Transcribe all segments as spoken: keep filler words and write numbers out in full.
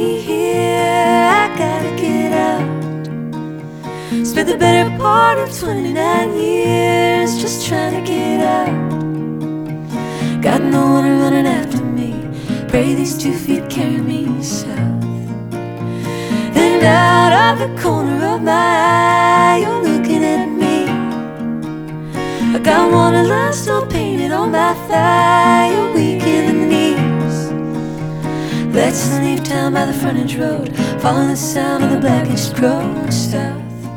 me here, I gotta get out. Spent the better part of twenty-nine years just trying to get out. Got no one running after me, pray these two feet carry me south. Then out of the corner of my eye, you're looking at me. I got one line still painted on my thigh, you're weak in the knees. Let's leave town by the frontage road, following the sound of the blackest crow south.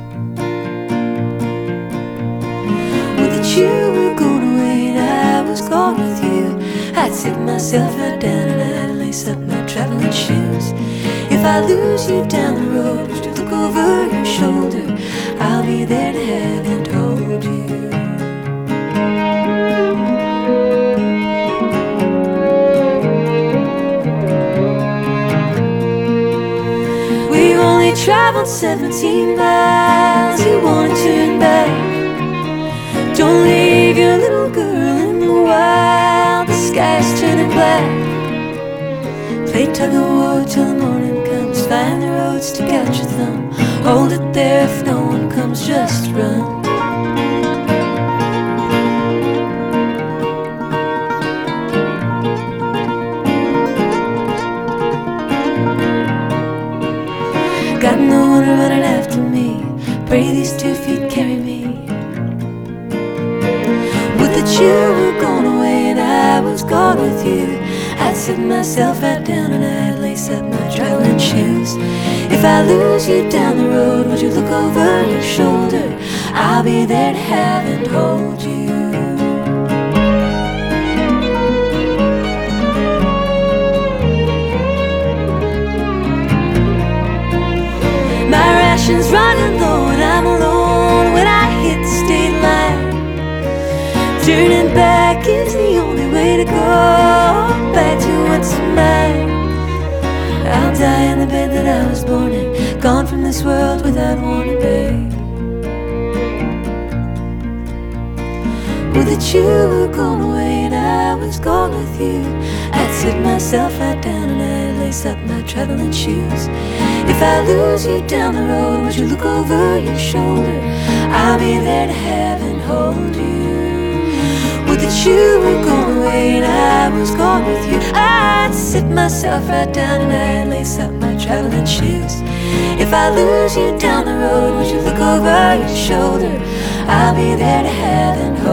Well, that you were going away and I was gone with you, I'd sit myself right down and I'd lace up my traveling shoes. If I lose you down the road, would you look over your shoulder? I'll be there to have and hold you. We've only traveled seventeen miles, you wanna turn back. Don't leave your little girl in the wild, the sky's turning black. Play tug of war till the morning comes, find the road, stick out your thumb, hold it there if no one comes, just run. Got no one running after me, pray these two feet carry me. Would that you were gone away and I was gone with you, I'd sit myself right down and I'd lace up my traveling shoes. If I lose you down the road, would you look over your shoulder? I'll be there to have and hold you. My ration's running low and I'm alone when I hit the state line. Turning back is the only way to go, back to what's mine. I'll die in the bed that I was born in, gone from this world without warning, babe. Would that you were gone away and I was gone with you, I'd sit myself right down and I'd lace up my traveling shoes. If I lose you down the road, would you look over your shoulder? I'll be there to have and hold you. Would that you were gone away and I was gone with you, I'd sit myself right down and I'd lace up my traveling shoes. If I lose you down the road, would you look over your shoulder? I'll be there to have and hold you.